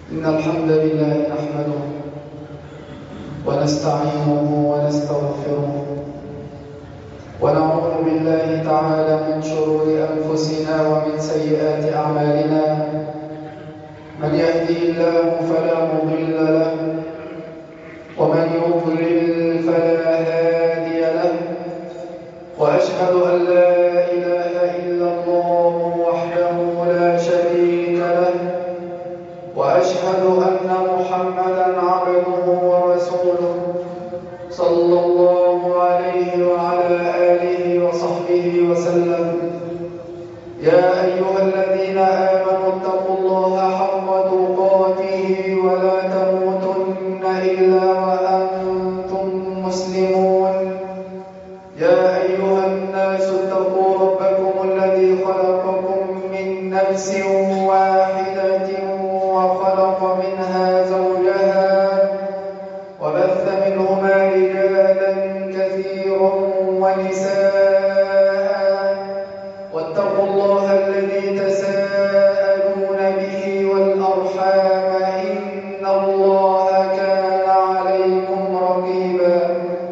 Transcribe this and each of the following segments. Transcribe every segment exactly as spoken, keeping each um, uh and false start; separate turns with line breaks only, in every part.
إن الحمد لله نحمده ونستعينه ونستغفره ونعوذ بالله تعالى من شرور أنفسنا ومن سيئات أعمالنا. من يهدي الله فلا مضل له ومن يضلل فلا هادي له، وأشهد أن لا إله إلا الله وحده لا شريك له، وأشهد أن محمدًا عبده ورسوله صلى الله عليه وعلى آله وصحبه وسلم. يا أيها الذين آمنوا اتقوا الله حق تقاته ولا تموتن إلا وأنتم مسلمون. يا أيها الناس اتقوا ربكم الذي خلقكم من نفس واحدة وخلق منها زوجها وبث منهما رجالا كثيرا ونساء، واتقوا الله الذي تساءلون به والأرحام إن الله كان عليكم رقيبا.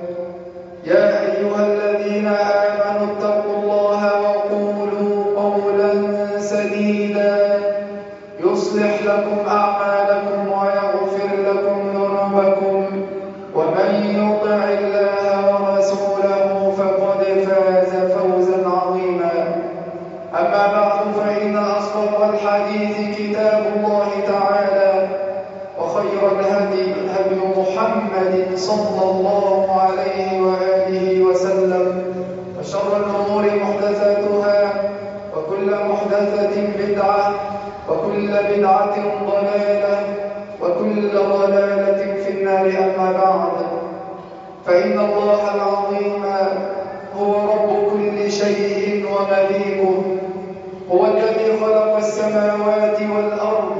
يا أيها الذين آمنوا اتقوا الله وقولوا قولا سديدا يصلح لكم أعمالكم ويغفر لكم ذنوبكم، ومن يطع الله ورسوله فقد فاز فوزا عظيما. أما بعد، فإن أصدق الحديث كتاب الله تعالى، وخير الهدي هدي محمد صلى الله عليه وآله وسلم، وشر الأمور محدثاتها، وكل محدثة بدعة، وكل بدعة ضلالة، وكل ضلالة في النار. أما بعد، فإن الله العظيم هو رب كل شيء ومليكه، هو الذي خلق السماوات والأرض،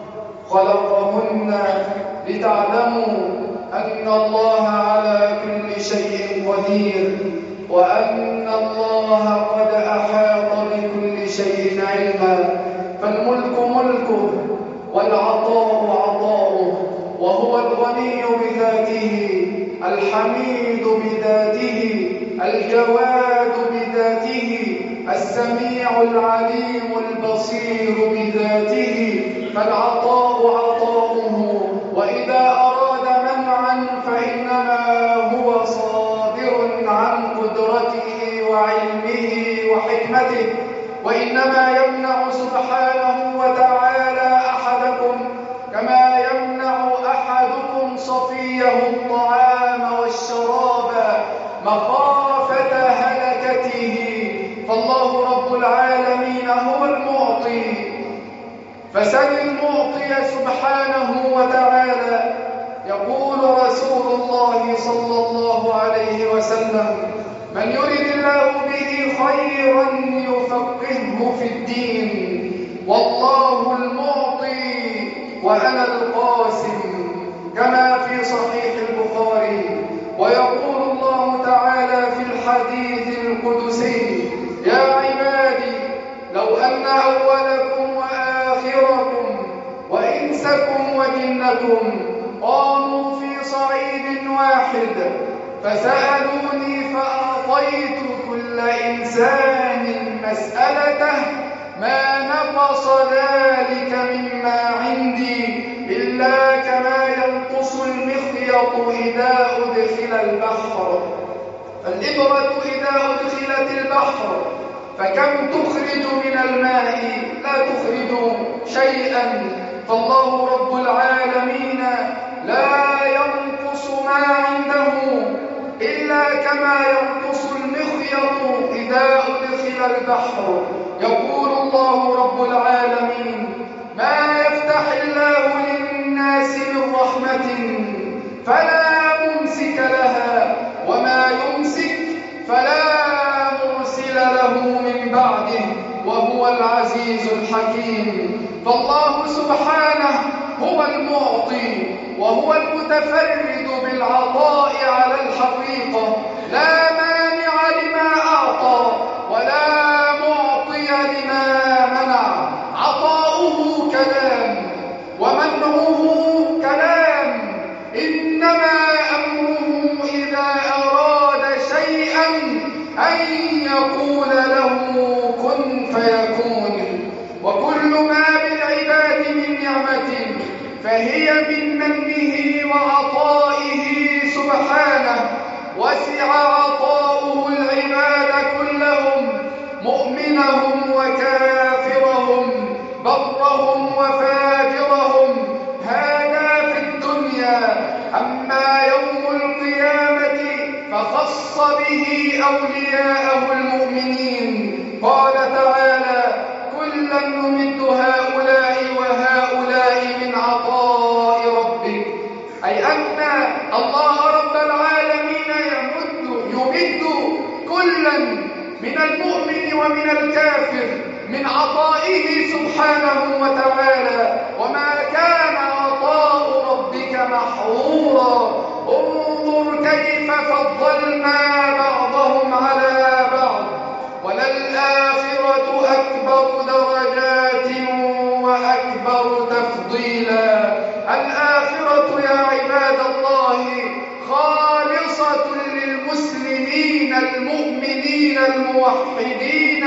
خلقهن لتعلموا أن الله على كل شيء قدير، وأن الله قد أحاط بكل شيء علما. فالملك ملكه، والعطاء عطاؤه، وهو الغني بذاته، الحميد بذاته، الجواد بذاته، السميع العليم البصير بذاته. فالعطاء عطاؤه، وإذا أراد منعا فإنما هو صادر عن قدرته وعلمه وحكمته، وإنما يمنع سبحانه وتعالى أحدكم كما يمنع أحدكم صفيه الطعام والشراب مخافة هلكته. فالله رب العالمين هو المعطي، فسل المعطي سبحانه وتعالى. يقول رسول الله صلى الله عليه وسلم: من يرد الله به خيرا يفقهه في الدين، والله المعطي وأنا القاسم، كما في صحيح البخاري. ويقول الله تعالى في الحديث القدسي: يا عبادي لو أن أولكم وآخركم وإنسكم وجنكم قاموا في صعيد واحد فسألوني فأعطيت كل إنسان مسألته ما نقص ذلك مما عندي إلا كما ينقص المخيط إذا أدخل البحر. فالإبرة إذا أدخلت البحر فكم تخرج من الماء؟ لا تخرج شيئا. فالله رب العالمين لا ينقص ما عنده إلا كما ينقص المخيط إذا أدخل البحر. يقول الله رب العالمين: ما يفتح الله للناس من رحمة فلا ممسك لها، وما يمسك فلا مرسل له من بعده، وهو العزيز الحكيم. فالله سبحانه هو المعطي، وهو المتفرد بالعطاء على الحقيقة. لا مانع لما أعطى ولا معطي لما منع. عطاؤه كلام ومنعه فهي من منه وعطائه سبحانه. وسع عطاؤه العباد كلهم، مؤمنهم وكافرهم، برهم وفاجرهم، هذا في الدنيا. أما يوم القيامة فخص به أولياءه المؤمنين، قال تعالى: كلا نمد هؤلاء وهؤلاء من عطاء ربك، أي أن الله رب العالمين يمد يمد كلا من المؤمن ومن الكافر من عطائه سبحانه وتعالى. وما كان عطاء ربك محظورا. انظر كيف فضلنا بعضهم على بعض، وللآخرة أكبر درجات وأكبر تفضيلا. الآخرة يا عباد الله خالصة للمسلمين المؤمنين الموحدين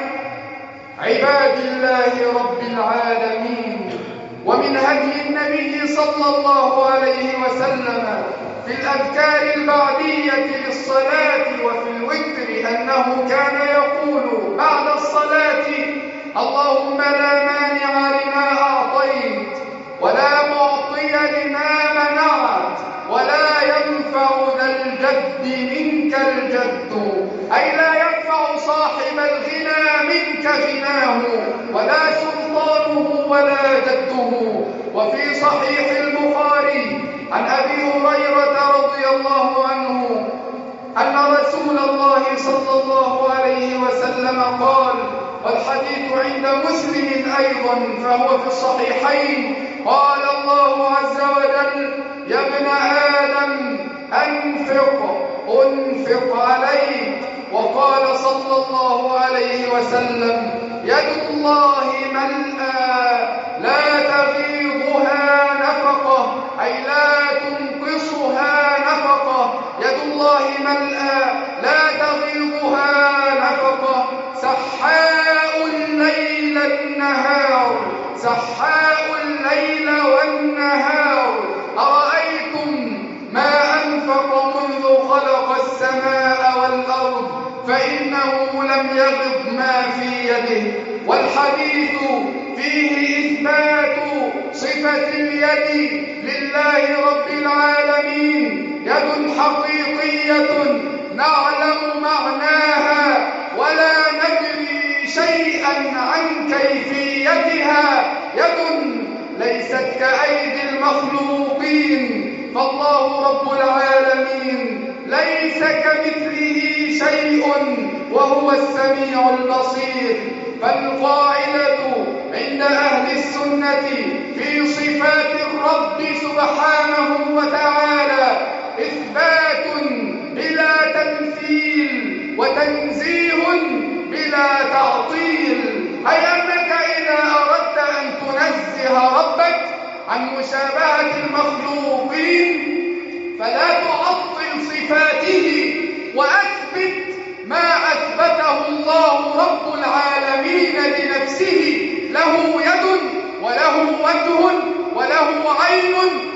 عباد الله رب العالمين. ومن هدي النبي صلى الله عليه وسلم في الأذكار البعدية للصلاة وفي الوتر أنه كان يقول بعد الصلاة: اللهم لا مانع لما أعطيت ولا معطي لما منعت ولا ينفع ذا الجد منك الجد، أي لا ينفع صاحب الغنى منك غناه ولا سلطانه ولا جده. وفي صحيح البخاري عن أبي هريرة رضي الله عنه أن رسول الله صلى الله عليه وسلم قال، والحديث عند مسلم أيضا فهو في الصحيحين، قال الله عز وجل: يا ابن آدم أنفق أنفق عليك. وقال صلى الله عليه وسلم: يد الله ملأى لا تغيضها نفقة، أي لا تنقصها نفقة. يد الله ملأى لا تغيضها نفقة، سحاء الليل النهار، سحاء الليل والنهار. أرأيتم ما أنفق منذ خلق السماء والأرض فإنه لم يغض ما في يده. والحديث فيه إثبات صفة اليد لله رب العالمين، يد حقيقية نعلم معناها ولا ندري شيئا عن كيفيتها، يد ليست كأيدي المخلوقين، فالله رب العالمين ليس كمثله شيء وهو السميع البصير. فالقاعدة عند أهل السنة في صفات الرب سبحانه وتعالى إثبات بلا تمثيل وتنزيه بلا تعطيل، أي أنك إذا أردت أن تنزه ربك عن مشابهة المخلوقين فلا تعطل صفاته وأثبت ما أثبته الله رب العالمين لنفسه، له يد وله وجه وله عين،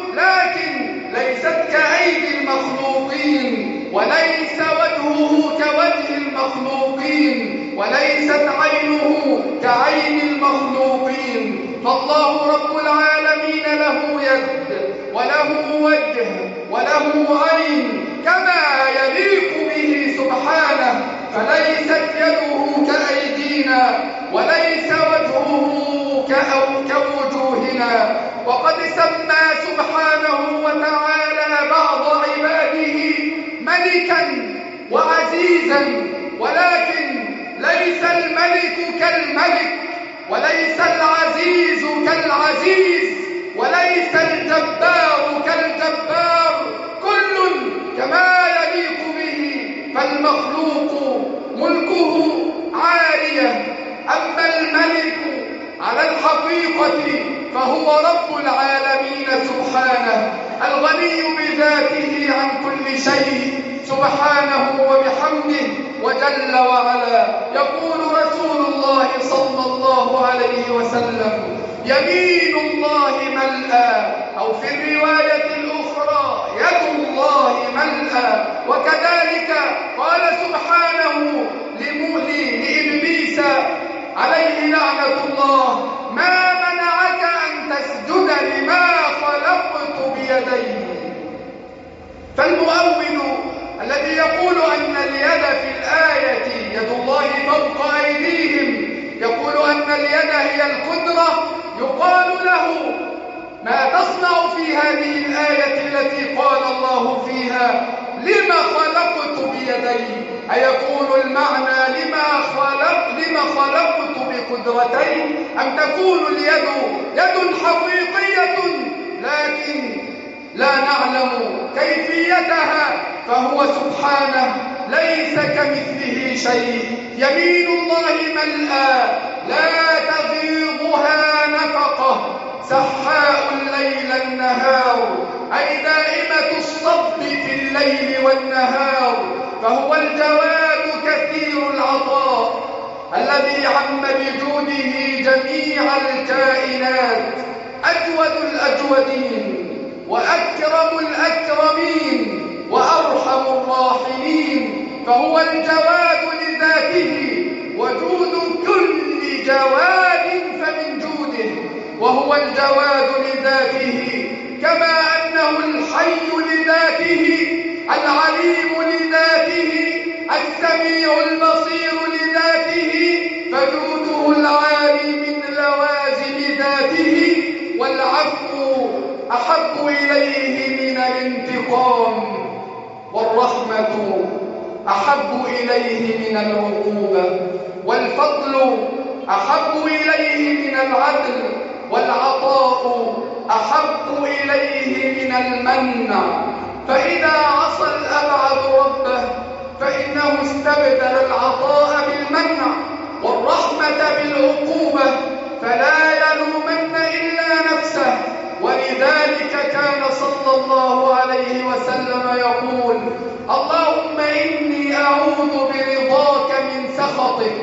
لكن ليست كأيدي المخلوقين، وليس وجهه كوجه المخلوقين، وليست عينه كعين المخلوقين. فالله رب العالمين له يد وله وجه وله عين كما يليق به سبحانه، فليست يده كأيدينا وليس وجهه كوجوهنا. وقد سمى سبحانه وتعالى بعض عباده ملكا وعزيزا، ولكن ليس الملك كالملك وليس العزيز كالعزيز وليس الجبار كالجبار، كل كما يليق به. فالمخلوق ملكه عالية، أما الملك على الحقيقة فهو رب العالمين سبحانه، الغني بذاته عن كل شيء سبحانه وبحمده وجل وعلا. يقول رسول الله صلى الله عليه وسلم: يمين الله ملأى وكذلك قال سبحانه لإبليس عليه لعنة الله: ما منعك أن تسجد لما خلقت بيدي. فالمؤول الذي يقول أن اليد في الآية يد الله فوق أيديهم، يقول أن اليد هي القدرة، يقال له: ما تصنع في هذه الآية التي قال الله فيها لما خلقت بيدي؟ أيكون المعنى لما خلق لما خلقت بقدرتين، أم تكون اليد يد حقيقية لكن لا نعلم كيفيتها؟ فهو سبحانه ليس كمثله شيء. يمين الله ملأى لا تغيضها نفقة، سحاء الليل النهار، أي دائمة الصب في الليل والنهار. فهو الجواد كثير العطاء الذي عم بجوده جميع الكائنات، أجود الأجودين وأكرم الأكرمين وأرحم الراحمين. فهو الجواد لذاته، وجود كل جواد فمن جوده، وهو الجواد لذاته، كما أنه الحي لذاته، العليم لذاته، السميع البصير لذاته. فجوده العالي من لوازم ذاته، والعفو أحب إليه من الانتقام، والرحمة أحب إليه من العقوبة، والفضل أحب إليه من العدل، والعطاء أحب إليه من المنع. فإذا عصى الأبعد ربه فإنه استبدل العطاء بالمنع والرحمة بالعقوبة، فلا يلومن إلا نفسه. ولذلك كان صلى الله عليه وسلم يقول: اللهم إني أعوذ برضاك من سخطك،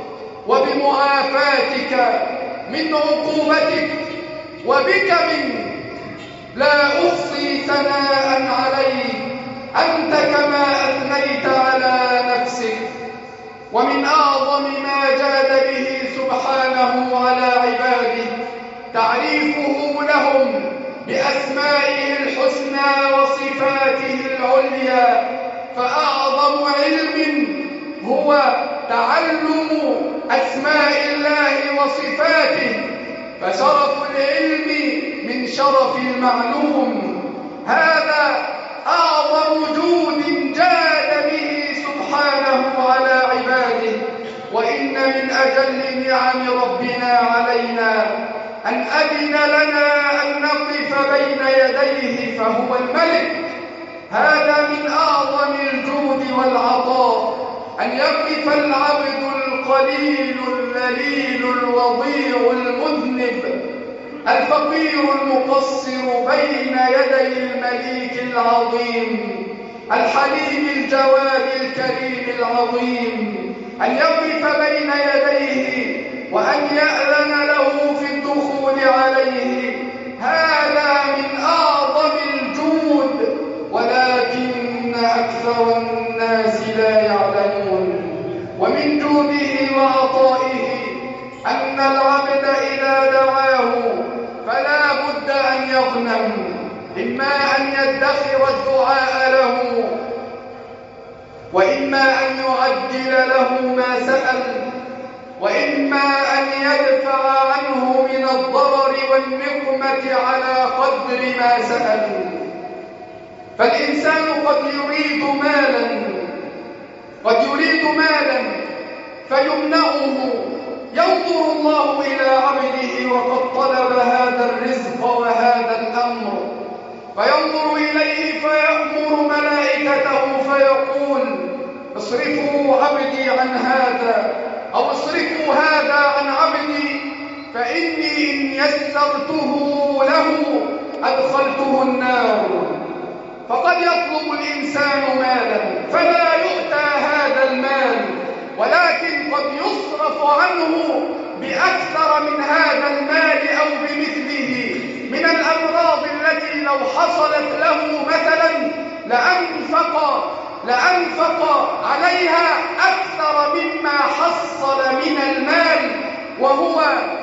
وبمعافاتك من عقوبتك، وبك منك، لا أحصي ثناء عليك، أنت كما أثنيت على نفسك. ومن أعظم ما جاد به سبحانه على عباده تعريفه لهم بأسمائه الحسنى وصفاته العليا. فأعظم علم هو تعلم أسماء الله وصفاته، فشرف العلم من شرف المعلوم. هذا أعظم جود جاد به سبحانه على عباده. وإن من أجل نعم ربنا علينا أن أذن لنا أن نقف بين يديه فهو الملك. هذا من أعظم الجود والعطاء، أن يقف العبد القليل الذليل الوضيع المذنب الفقير المقصر بين يدي المليك العظيم الحليم الجواد الكريم العظيم، أن يقف بين يديه وأن يأذن له في الدخول عليه. هذا من أعظم الجود، ولكن أكثر الناس لا يعلمون. ومن جوده وعطائه أن العبد إذا دعاه فلا بد أن يغنم، إما أن يدخر الدعاء له، وإما أن يعجل له ما سأل، وإما أن يدفع عنه من الضرر والنقمة على قدر ما سأل. فالإنسان قد يريد مالا قد يريد مالا فيمنعه، ينظر الله إلى عبده وقد طلب هذا الرزق وهذا الأمر، فينظر إليه فيأمر ملائكته فيقول: اصرفوا عبدي عن هذا، أو اصرفوا هذا عن عبدي، فإني إن يسرته له أدخلته النار. فقد يطلب الإنسان مالا فلا يؤتى هذا المال، ولكن قد يصرف عنه بأكثر من هذا المال أو بمثله من الأمراض التي لو حصلت له مثلا لأنفق لأنفق عليها أكثر مما حصل من المال، وهو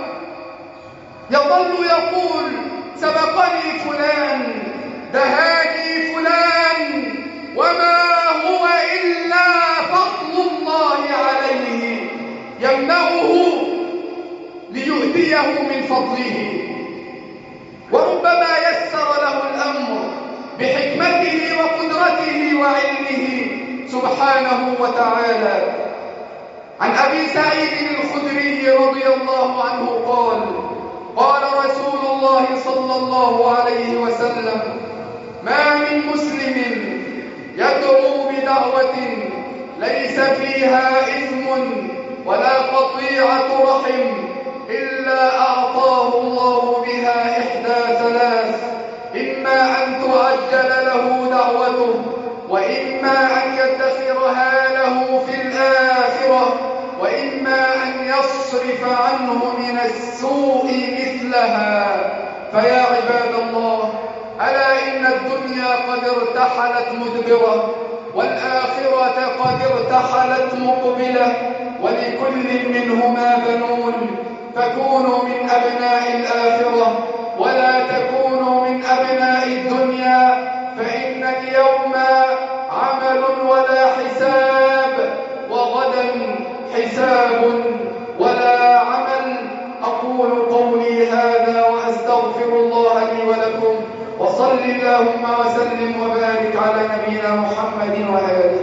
يظل يقول سبقني فلان، دهاني فلان، وما هو إلا فضل الله عليه يمنعه ليؤتيه من فضله. وربما يسر له الأمر بحكمته وقدرته وعلمه سبحانه وتعالى. عن أبي سعيد الخدري رضي الله عنه قال: قال رسول الله صلى الله عليه وسلم: ما من مسلم يدعو بدعوة ليس فيها إثم ولا قطيعة رحم إلا أعطاه الله بها إحدى ثلاث: إما أن تعجل له دعوته، وإما أن يدخرها له في الآخرة، وإما أن يصرف عنه من السوء مثلها. فيا عباد الله، ألا إن الدنيا قد ارتحلت مدبرة، والآخرة قد ارتحلت مقبلة، ولكل منهما بنون، فكونوا من أبناء الآخرة ولا تكونوا من أبناء الدنيا، فإن اليوم عمل ولا حساب، وغدا حساب ولا عمل. أقول قولي هذا وأستغفر الله لي ولكم، وصل اللهم وسلم وبارك على نبينا محمد وآله.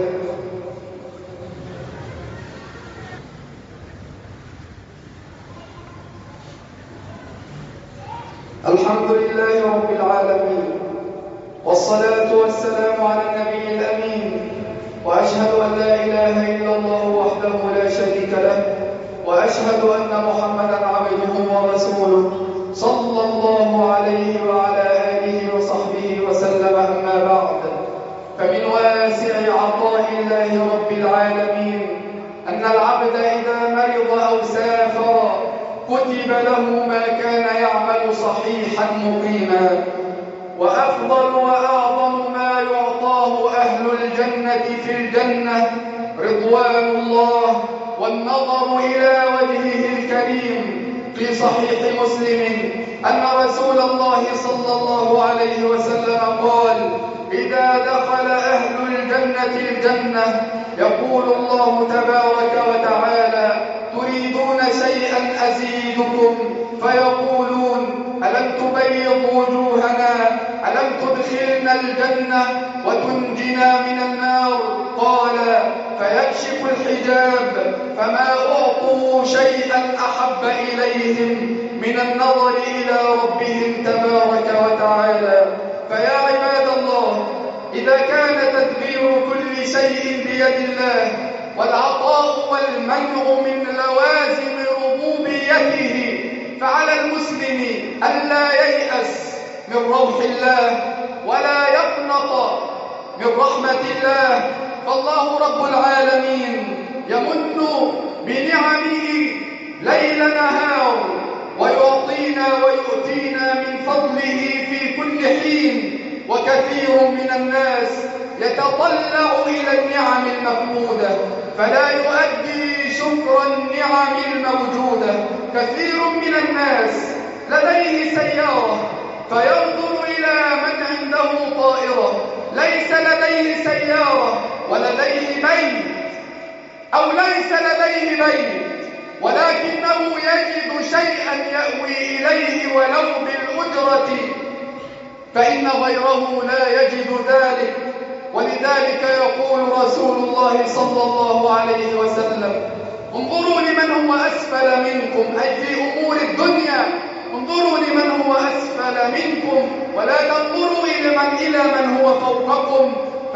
الحمد لله رب العالمين، والصلاة والسلام على النبي الأمين، وأشهد أن لا إله إلا الله وحده لا شريك له، وأشهد أن محمدًا عبده ورسوله صلى الله عليه وعلى آله وصحبه وسلم. أما بعد، فمن واسع عطاء الله رب العالمين أن العبد إذا مرض أو سافر كتب له ما كان يعمل صحيحا مقيما. وأفضل وأعظم ما يعطاه أهل الجنة في الجنة رضوان الله والنظر إلى وجهه الكريم. في صحيح مسلم أن رسول الله صلى الله عليه وسلم قال: إذا دخل أهل الجنة الجنة يقول الله تبارك وتعالى: تريدون شيئا أزيدكم؟ فيقولون: ألم تبيض وجوهنا؟ ألم تدخلنا الجنة وتنجنا من النار؟ قال: فيكشف الحجاب، فما أعطوا شيئا أحب إليهم من النظر إلى ربهم تبارك وتعالى. فيا عباد الله، إذا كان تدبير كل شيء بيد الله، والعطاء والمنع من لوازم ربوبيته، فعلى المسلم ألا ييأس من روح الله ولا يقنط من رحمة الله، فالله رب العالمين يمن بنعمه ليل نهار، ويعطينا ويؤتينا من فضله في كل حين. وكثير من الناس يتطلع إلى النعم المفقودة فلا يؤدي شكر النعم الموجودة. كثير من الناس لديه سيارة فينظر إلى من عنده طائرة، ليس لديه سيارة ولديه بيت، أو ليس لديه بيت ولكنه يجد شيئا يأوي إليه ولو بالأجرة، فإن غيره لا يجد ذلك. ولذلك يقول رسول الله صلى الله عليه وسلم: انظروا لمن هو أسفل منكم، أي في أمور الدنيا انظروا لمن هو أسفل منكم ولا تنظروا إلى من, إلى من هو فوقكم،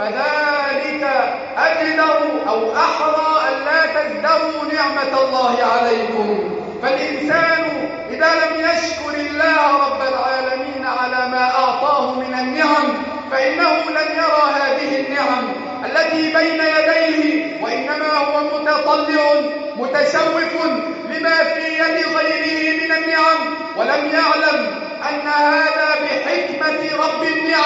فذلك أجدر أو أحرى أن لا تزدروا نعمة الله عليكم. فالإنسان إذا لم يشكر الله رب العالمين على ما أعطاه من النعم فإنه لن يرى هذه النعم التي بين يديه، وإنما هو متطلع متشوف لما في يد غيره من النعم، ولم يعلم أن هذا بحكمة رب النعم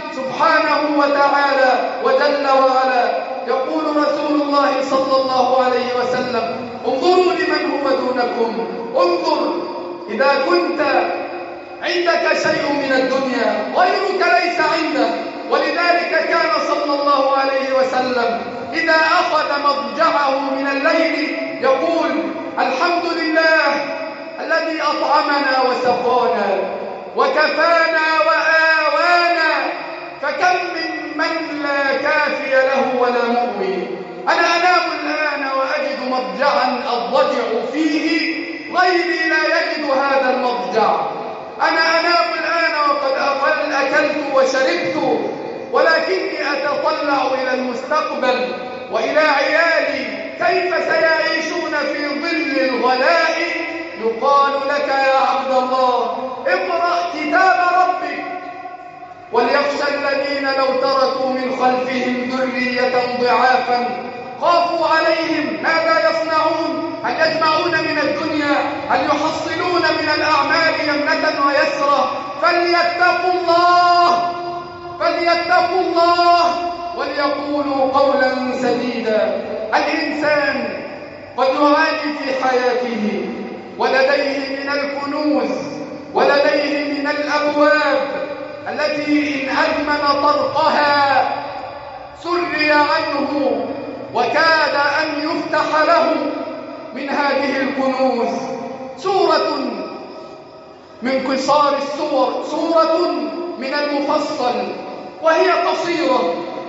سبحانه وتعالى وجل وعلا. يقول رسول الله صلى الله عليه وسلم: انظروا لمن هو دونكم، انظر إذا كنت عندك شيء من الدنيا غيرك ليس عنده. ولذلك كان صلى الله عليه وسلم إذا أخذ مضجعه من الليل يقول: الحمد لله الذي أطعمنا وسقانا وكفانا وآوانا، فكم من من لا كافي له ولا مؤوي. أنا أنام الآن وأجد مضجعا أضجع فيه، غيري لا يجد هذا المضجع. أنا أنام الآن وقد أقل أكلت وشربت، ولكني أتطلع إلى المستقبل وإلى عيالي كيف سيعيشون في ظل الغلاء. يقال لك يا عبد الله: اقرأ كتاب ربك، وليخشى الذين لو تركوا من خلفهم ذرية ضعافا خافوا عليهم ماذا يصنعون. هل يجمعون من الدنيا؟ هل يحصلون من الأعمال يمنة ويسرة؟ فليتقوا الله فليتقوا الله وليقولوا قولا سديدا. الإنسان قد يعاني في حياته، ولديه من الكنوز ولديه من الأبواب التي إن أدمن طرقها سري عنه وكاد أن يفتح له من هذه الكنوز سورة من قصار السور، سورة من المفصل، وهي قصيرة،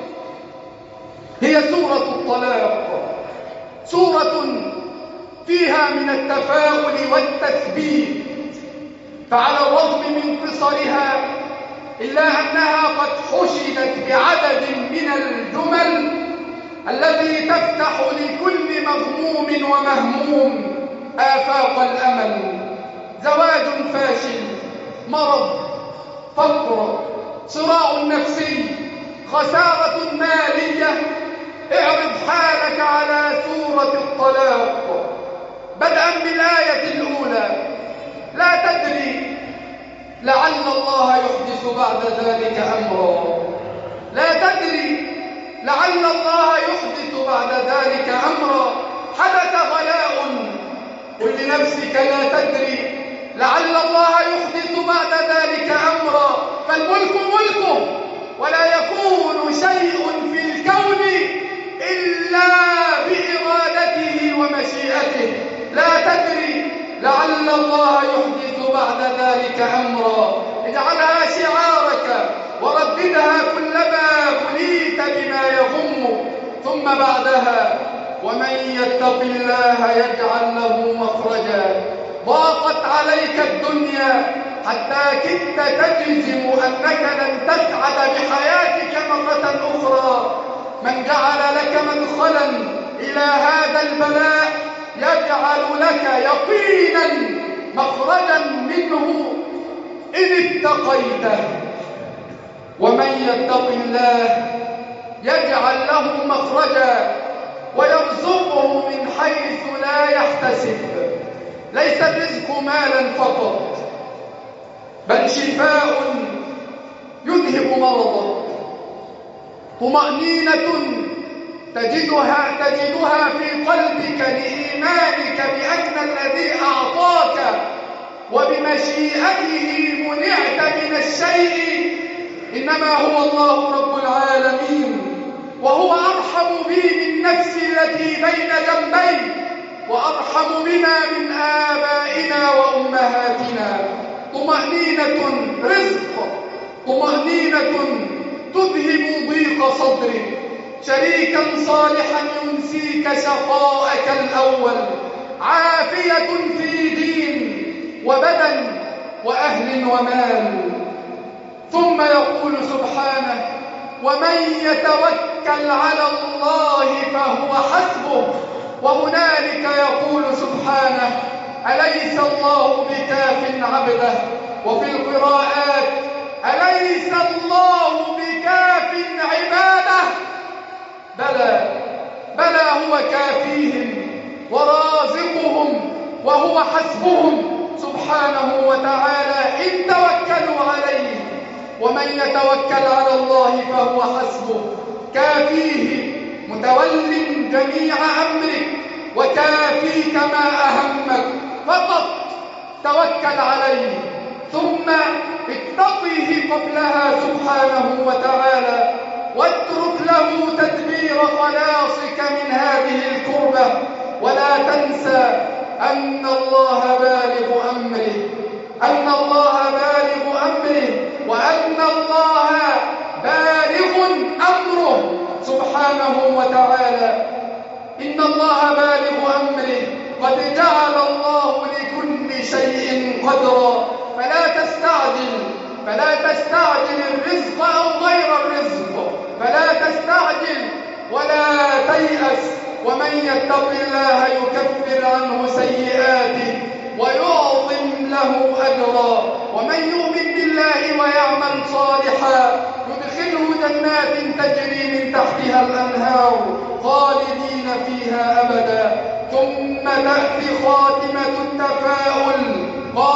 هي سورة الطلاق، سورة فيها من التفاؤل والتثبيت. فعلى الرغم من قصرها إلا أنها قد حشدت بعدد من الجمل التي تفتح لكل مغموم ومهموم آفاق الأمل. زواج فاشل، مرض، فقر، صراع نفسي، خسارة مالية. اعرض حالك على سورة الطلاق بدءا بالآية الأولى: لا تدري لعل الله يحدث بعد ذلك أمرا. لا تدري لعل الله يحدث بعد ذلك أمرا. حدث غلاء، قل لنفسك لا تدري لعل الله يحدث بعد ذلك أمرا. فالملك ملكه، ولا يكون شيء في الكون إلا بإرادته ومشيئته. لا تدري لعل الله يحدث بعد ذلك أمرا. اجعلها شعارك ورددها كلما بليت بما يغم. ثم بعدها: ومن يتق الله يجعل له مخرجا. ضاقت عليك الدنيا حتى كدت تجزم أنك لن تسعد بحياتك مرة أخرى. من جعل لك مدخلا إلى هذا البلاء يجعل لك يقينا مخرجا منه إن اتقيته. ومن يتق الله يجعل له مخرجا ويرزقه من حيث لا يحتسب. ليس الرزق مالا فقط، بل شفاء يذهب مرضا، طمأنينة تجدها تجدها في قلبك لإيمانك بأن الذي أعطاك وبمشيئته منعت من الشيء إنما هو الله رب العالمين، وهو أرحم بي من نفسي التي بين جنبي، وأرحم بنا من آبائنا وأمهاتنا. طمأنينة رزق، طمأنينة تذهب ضيق صدرك، شريكا صالحا ينسيك شقاءك الأول، عافية في دين وبدن وأهل ومال. ثم يقول سبحانه: ومن يتوكل على الله فهو حسبه. وهنالك يقول سبحانه: أليس الله بكاف عبده. وفي القراءات: أليس الله بكاف عباده. بلى بلى هو كافيهم ورازقهم وهو حسبهم سبحانه وتعالى إن توكلوا عليه. ومن ومن يتوكل على الله فهو حسبه كافيه متول جميع أمرك وكافيك ما أهمك فقط توكل عليه ثم اتقيه قبلها سبحانه وتعالى واترك له تدبير خلاصك من هذه الكربة ولا تنسى أن الله بالغ أمره أن الله بالغ أمره وأن الله بالغ أمره سبحانه وتعالى. إن الله بالغ أمره قد جعل الله لكل شيء قدرا فلا تستعجل فلا تستعجل الرزق أو غير الرزق فلا تستعجل ولا تيأس ومن يتق الله يكفر عنه سيئاته ويعظم له أجرا ومن يؤمن بالله ويعمل صالحا يدخله جنات تجري من تحتها الأنهار خالدين فيها أبدا. ثم تأتي خاتمة التفاؤل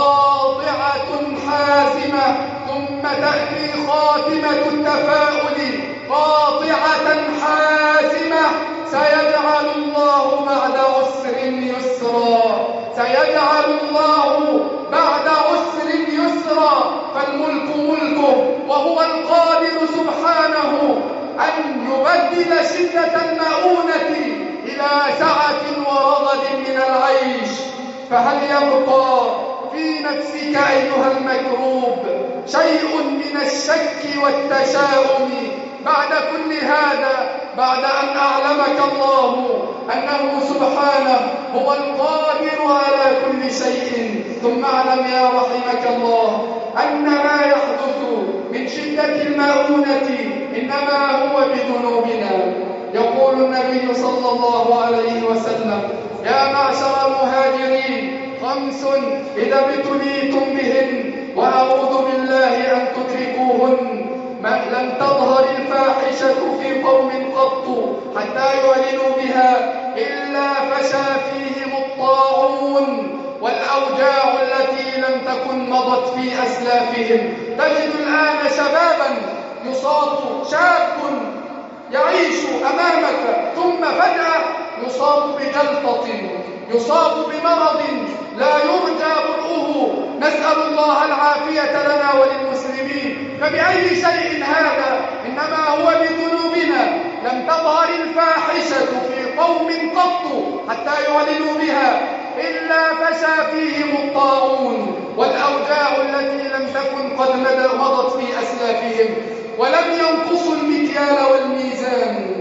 قاطعة حازمة ثم تأتي خاتمة التفاؤل قاطعة حازمة سيجعل الله بعد عسر يسرا سيجعل الله بعد عسر يسرا فالملك ملكه وهو القادر سبحانه أن يبدل شدة المؤونة إلى سعة ورغد من العيش. فهل يبقى في نفسك أيها المكروب شيء من الشك والتشاؤم بعد كل هذا بعد أن أعلمك الله أنه سبحانه هو القادر على كل شيء؟ ثم اعلم يا رحمك الله أن ما يحدث من شدة المؤونة إنما هو بذنوبنا. يقول النبي صلى الله عليه وسلم يا معشر المهاجرين خمس إذا ابتليتم بهن وأعوذ بالله أن تدركوهن ما لم تظهر الفاحشة في قوم قط حتى يعلنوا بها إلا فشى فيهم الطاعون والأوجاع التي لم تكن مضت في أسلافهم. تجد الآن شبابا يصاب شاب يعيش أمامك ثم فجأة يصاب بجلطة يصاب بمرض لا يرجى برؤه نسأل الله العافية لنا وللمسلمين. فبأي شيء هذا؟ إنما هو بذنوبنا. لم تظهر الفاحشة في قوم قط حتى يعلنوا بها إلا فشى فيهم الطاعون والأوجاع التي لم تكن قد مضت في أسلافهم ولم ينقصوا المكيال والميزان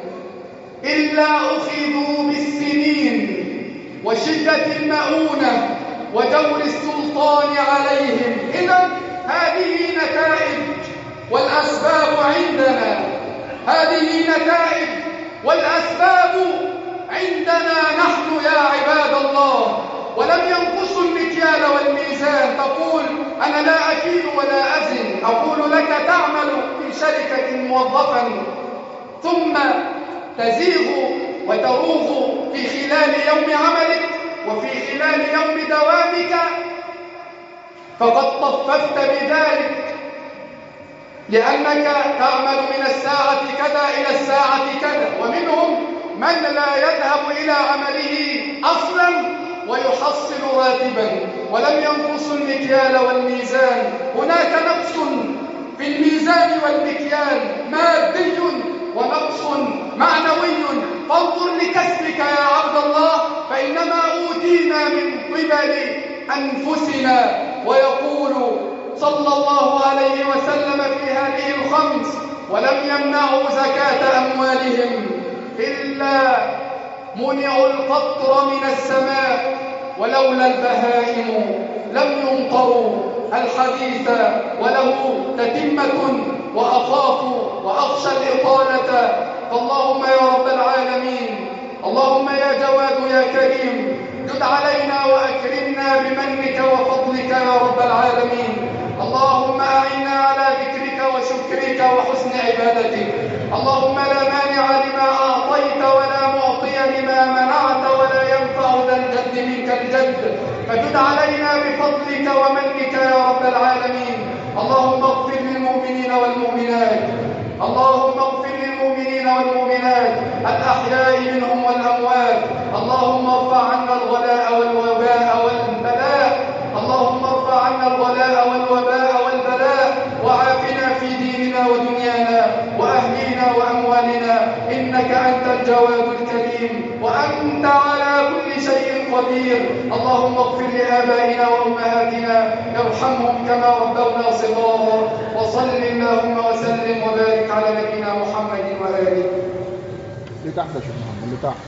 إلا أخذوا بالسنين وشدة المؤونة ودور السلطان عليهم. إذن هذه نتائج والأسباب عندنا هذه نتائج والأسباب عندنا نحن يا عباد الله. ولم ينقصوا المكيال والميزان. تقول أنا لا أكيل ولا أزن. أقول لك تعمل في شركة موظفا ثم تزيغ وتروغ في خلال يوم عملك وفي خلال يوم دوامك فقد طففت بذلك لأنك تعمل من الساعة كذا إلى الساعة كذا. ومنهم من لا يذهب إلى عمله أصلا ويحصل راتبا ولم ينقص المكيال والميزان. هناك نقص في الميزان والمكيال مادي ونقص معنوي. فانظر لكسبك يا عبد الله فإنما أوتينا من قبل أنفسنا. ويقول صلى الله عليه وسلم في هذه الخمس ولم يمنعوا زكاة أموالهم إلا منعوا القطر من السماء ولولا البهائم لم يمطروا. الحديث وله تتمة وأخاف وأخشى الإطالة فاللهم يا رب العالمين اللهم يا جواد يا كريم جد علينا وأكرمنا بمنك وفضلك يا رب العالمين. اللهم أعنا على ذكرك وشكرك وحسن عبادتك. اللهم لا مانع لما أعطيت ولا معطي لما منعت ولا ينفع ذا الجد منك الجد فجد علينا بفضلك ومنك يا رب العالمين. اللهم اغفر للمؤمنين والمؤمنات. اللهم اغفر للمؤمنين والمؤمنات الأحياء منهم والأموات. اللهم ارفع عنا الغلاء والوباء والبلاء. اللهم ارفع عنا الغلاء والوباء والبلاء وعافنا في ديننا ودنيانا وأهلنا وأموالنا، إنك أنت الجواد الكريم وأنت على كل شيء قدير. اللهم اغفر لآبائنا وأمهاتنا، ارحمهم كما ربونا صغارا. وصل اللهم وسلم وبارك على نبينا محمد وآله.
لتحت يا شيخ محمد، لتحت.